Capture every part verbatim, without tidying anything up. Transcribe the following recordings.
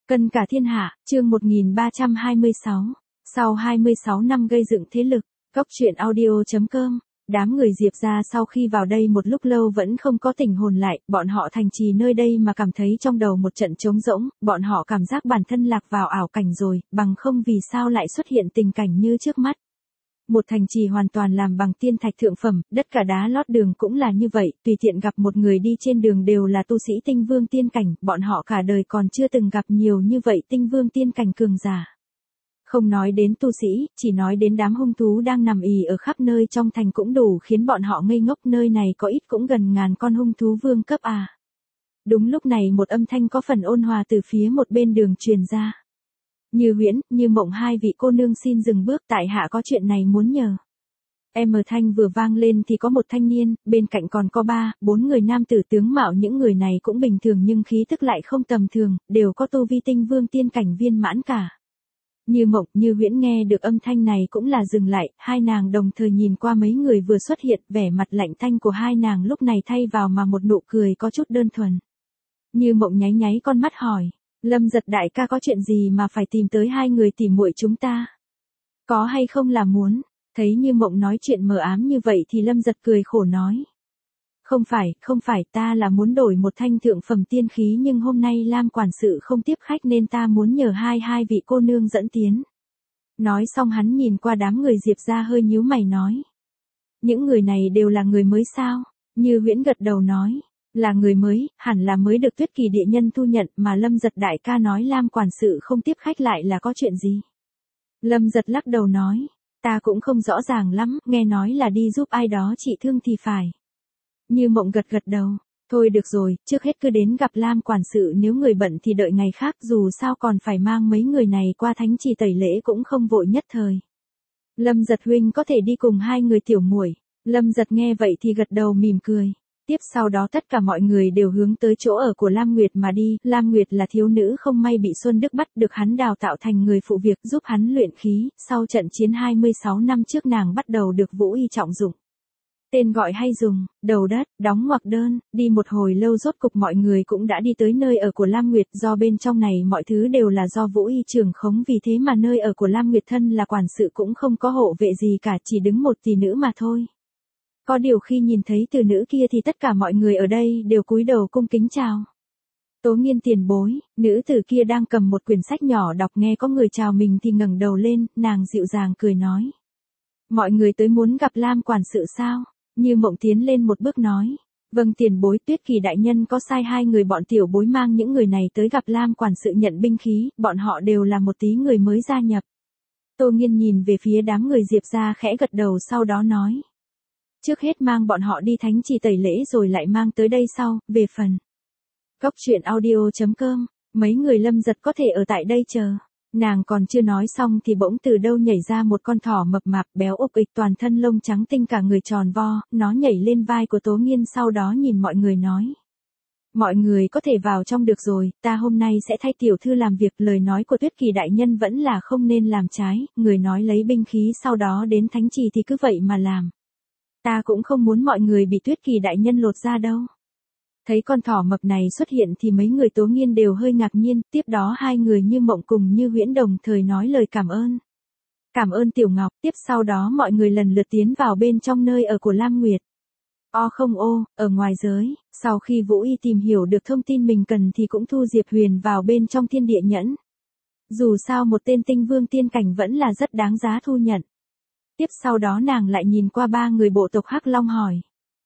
Cân cả thiên hạ, chương một nghìn ba trăm hai mươi sáu. Sau hai mươi sáu năm gây dựng thế lực, Cốc truyện audio chấm com, đám người Diệp gia sau khi vào đây một lúc lâu vẫn không có tỉnh hồn lại, bọn họ thành trì nơi đây mà cảm thấy trong đầu một trận trống rỗng, bọn họ cảm giác bản thân lạc vào ảo cảnh rồi, bằng không vì sao lại xuất hiện tình cảnh như trước mắt. Một thành trì hoàn toàn làm bằng tiên thạch thượng phẩm, đất cả đá lót đường cũng là như vậy, tùy tiện gặp một người đi trên đường đều là tu sĩ tinh vương tiên cảnh, bọn họ cả đời còn chưa từng gặp nhiều như vậy tinh vương tiên cảnh cường giả. Không nói đến tu sĩ, chỉ nói đến đám hung thú đang nằm ì ở khắp nơi trong thành cũng đủ khiến bọn họ ngây ngốc, nơi này có ít cũng gần ngàn con hung thú vương cấp à. Đúng lúc này một âm thanh có phần ôn hòa từ phía một bên đường truyền ra. Như Huyễn, Như Mộng, hai vị cô nương xin dừng bước, tại hạ có chuyện này muốn nhờ. Em ở thanh vừa vang lên thì có một thanh niên, bên cạnh còn có ba, bốn người nam tử tướng mạo, những người này cũng bình thường nhưng khí tức lại không tầm thường, đều có tu vi tinh vương tiên cảnh viên mãn cả. Như Mộng, Như Huyễn nghe được âm thanh này cũng là dừng lại, hai nàng đồng thời nhìn qua mấy người vừa xuất hiện, vẻ mặt lạnh tanh của hai nàng lúc này thay vào mà một nụ cười có chút đơn thuần. Như Mộng nháy nháy con mắt hỏi. Lâm Giật đại ca có chuyện gì mà phải tìm tới hai người tỉ muội chúng ta? Có hay không là muốn? Thấy Như Mộng nói chuyện mờ ám như vậy thì Lâm Giật cười khổ nói. Không phải, không phải, ta là muốn đổi một thanh thượng phẩm tiên khí nhưng hôm nay Lam quản sự không tiếp khách nên ta muốn nhờ hai hai vị cô nương dẫn tiến. Nói xong hắn nhìn qua đám người Diệp gia hơi nhíu mày nói. Những người này đều là người mới sao? Như Huyễn gật đầu nói. Là người mới, hẳn là mới được Tuyết Kỳ địa nhân thu nhận, mà Lâm Giật đại ca nói Lam quản sự không tiếp khách lại là có chuyện gì? Lâm Giật lắc đầu nói, ta cũng không rõ ràng lắm, nghe nói là đi giúp ai đó trị thương thì phải. Như Mộng gật gật đầu, thôi được rồi, trước hết cứ đến gặp Lam quản sự, nếu người bận thì đợi ngày khác, dù sao còn phải mang mấy người này qua thánh trì tẩy lễ cũng không vội nhất thời. Lâm Giật huynh có thể đi cùng hai người tiểu muội. Lâm Giật nghe vậy thì gật đầu mỉm cười. Tiếp sau đó tất cả mọi người đều hướng tới chỗ ở của Lam Nguyệt mà đi. Lam Nguyệt là thiếu nữ không may bị Xuân Đức bắt, được hắn đào tạo thành người phụ việc giúp hắn luyện khí. Sau trận chiến hai mươi sáu năm trước nàng bắt đầu được Vũ Y trọng dụng. Tên gọi hay dùng, đầu đất, đóng ngoặc đơn. Đi một hồi lâu rốt cục mọi người cũng đã đi tới nơi ở của Lam Nguyệt. Do bên trong này mọi thứ đều là do Vũ Y trưởng khống, vì thế mà nơi ở của Lam Nguyệt thân là quản sự cũng không có hộ vệ gì cả, chỉ đứng một tỷ nữ mà thôi. Có điều khi nhìn thấy từ nữ kia thì tất cả mọi người ở đây đều cúi đầu cung kính chào. Tố Nghiên tiền bối, nữ tử kia đang cầm một quyển sách nhỏ đọc, nghe có người chào mình thì ngẩng đầu lên, nàng dịu dàng cười nói. Mọi người tới muốn gặp Lam quản sự sao? Như Mộng tiến lên một bước nói. Vâng tiền bối, Tuyết Kỳ đại nhân có sai hai người bọn tiểu bối mang những người này tới gặp Lam quản sự nhận binh khí, bọn họ đều là một tí người mới gia nhập. Tố Nghiên nhìn về phía đám người Diệp gia khẽ gật đầu, sau đó nói. Trước hết mang bọn họ đi thánh trì tẩy lễ rồi lại mang tới đây sau, về phần. Cốc truyện audio chấm com, mấy người Lâm Giật có thể ở tại đây chờ. Nàng còn chưa nói xong thì bỗng từ đâu nhảy ra một con thỏ mập mạp béo ục ịch, toàn thân lông trắng tinh, cả người tròn vo, nó nhảy lên vai của Tố Nghiên, sau đó nhìn mọi người nói. Mọi người có thể vào trong được rồi, ta hôm nay sẽ thay tiểu thư làm việc, lời nói của Tuyết Kỳ đại nhân vẫn là không nên làm trái, người nói lấy binh khí sau đó đến thánh trì thì cứ vậy mà làm. Ta cũng không muốn mọi người bị Tuyết Kỳ đại nhân lột ra đâu. Thấy con thỏ mập này xuất hiện thì mấy người Tố Nghiên đều hơi ngạc nhiên, tiếp đó hai người Như Mộng cùng Như Huyễn đồng thời nói lời cảm ơn. Cảm ơn Tiểu Ngọc, tiếp sau đó mọi người lần lượt tiến vào bên trong nơi ở của Lam Nguyệt. O không ô, ở ngoài giới, sau khi Vũ Y tìm hiểu được thông tin mình cần thì cũng thu Diệp Huyền vào bên trong thiên địa nhẫn. Dù sao một tên tinh vương tiên cảnh vẫn là rất đáng giá thu nhận. Tiếp sau đó nàng lại nhìn qua ba người bộ tộc Hắc Long hỏi.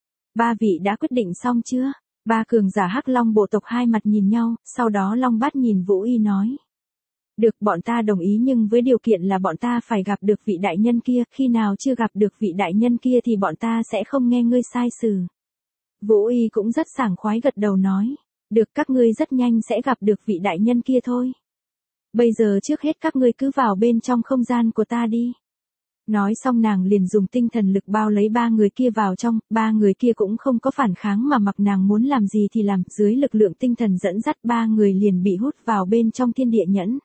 Ba vị đã quyết định xong chưa? Ba cường giả Hắc Long bộ tộc hai mặt nhìn nhau, sau đó Long Bát nhìn Vũ Y nói. Được, bọn ta đồng ý nhưng với điều kiện là bọn ta phải gặp được vị đại nhân kia, khi nào chưa gặp được vị đại nhân kia thì bọn ta sẽ không nghe ngươi sai sử. Vũ Y cũng rất sảng khoái gật đầu nói. Được, các ngươi rất nhanh sẽ gặp được vị đại nhân kia thôi. Bây giờ trước hết các ngươi cứ vào bên trong không gian của ta đi. Nói xong nàng liền dùng tinh thần lực bao lấy ba người kia vào trong, ba người kia cũng không có phản kháng mà mặc nàng muốn làm gì thì làm, dưới lực lượng tinh thần dẫn dắt ba người liền bị hút vào bên trong thiên địa nhẫn.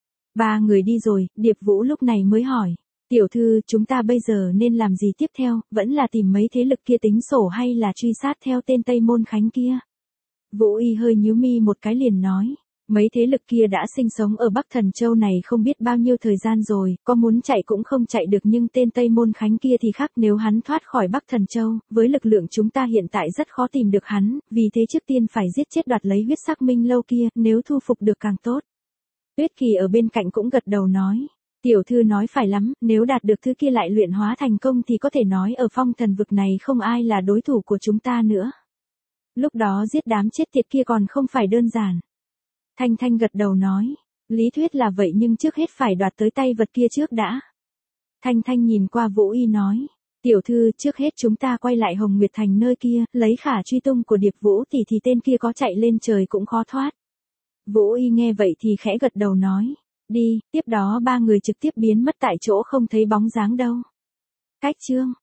Ba người đi rồi, Điệp Vũ lúc này mới hỏi, tiểu thư chúng ta bây giờ nên làm gì tiếp theo, vẫn là tìm mấy thế lực kia tính sổ hay là truy sát theo tên Tây Môn Khánh kia? Vũ Y hơi nhíu mi một cái liền nói, Mấy thế lực kia đã sinh sống ở Bắc Thần Châu này không biết bao nhiêu thời gian rồi, có muốn chạy cũng không chạy được, nhưng tên Tây Môn Khánh kia thì khác, nếu hắn thoát khỏi Bắc Thần Châu, với lực lượng chúng ta hiện tại rất khó tìm được hắn, vì thế trước tiên phải giết chết đoạt lấy huyết sắc minh lâu kia, nếu thu phục được càng tốt. Tuyết Kỳ ở bên cạnh cũng gật đầu nói, tiểu thư nói phải lắm, nếu đạt được thứ kia lại luyện hóa thành công thì có thể nói ở phong thần vực này không ai là đối thủ của chúng ta nữa. Lúc đó giết đám chết tiệt kia còn không phải đơn giản. Thanh Thanh gật đầu nói, lý thuyết là vậy nhưng trước hết phải đoạt tới tay vật kia trước đã. Thanh Thanh nhìn qua Vũ Y nói, tiểu thư trước hết chúng ta quay lại Hồng Nguyệt Thành nơi kia, lấy khả truy tung của Điệp Vũ thì thì tên kia có chạy lên trời cũng khó thoát. Vũ Y nghe vậy thì khẽ gật đầu nói, đi, tiếp đó ba người trực tiếp biến mất tại chỗ không thấy bóng dáng đâu. Cách chương